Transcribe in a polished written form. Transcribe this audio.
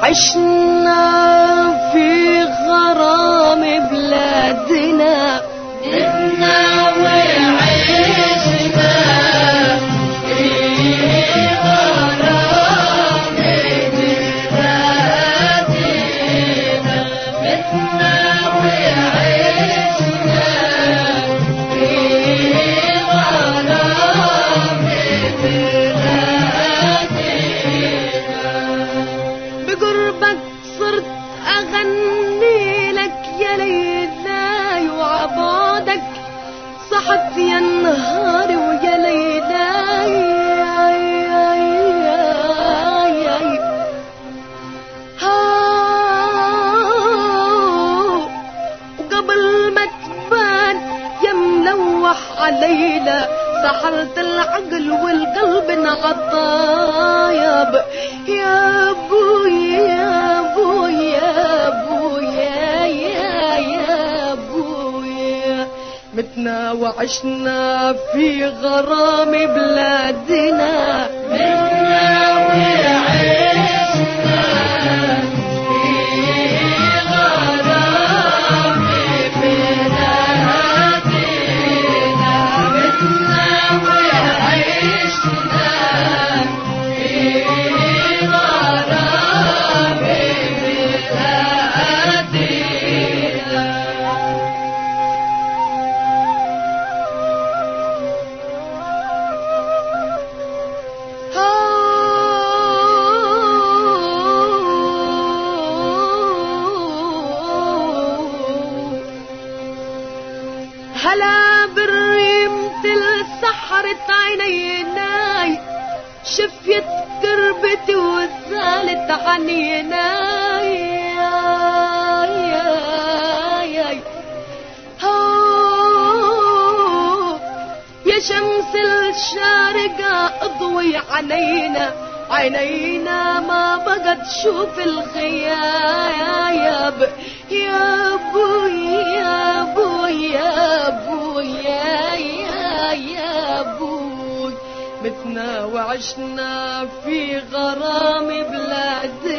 عشنا في غرام بلادنا متنا وعشنا في غرام بلادنا متنا وعشنا في غرام بلادنا بقربك صرت أغني لك يا ليلاي وعبادك صحت يا النهار ويا ليلاي وقبل ما تبان يا ملوح علينا سحرت العقل والقلب انعطايب يا ابوي يا ابوي يا ابوي يا ابوي متنا وعشنا في غرام بلادنا متنا وعشنا في غرام بلادنا متنا وعشنا في غرام بلادنا هلا بالريمة السحرت عينيناي شفيت كربتي وزالت عنيناي يا شمس الشارقة اضوي عينينا ما بقت تشوف الخياب يا ابوي يا ابوي يا ابوي يا ابوي متنا وعشنا في غرام بلاد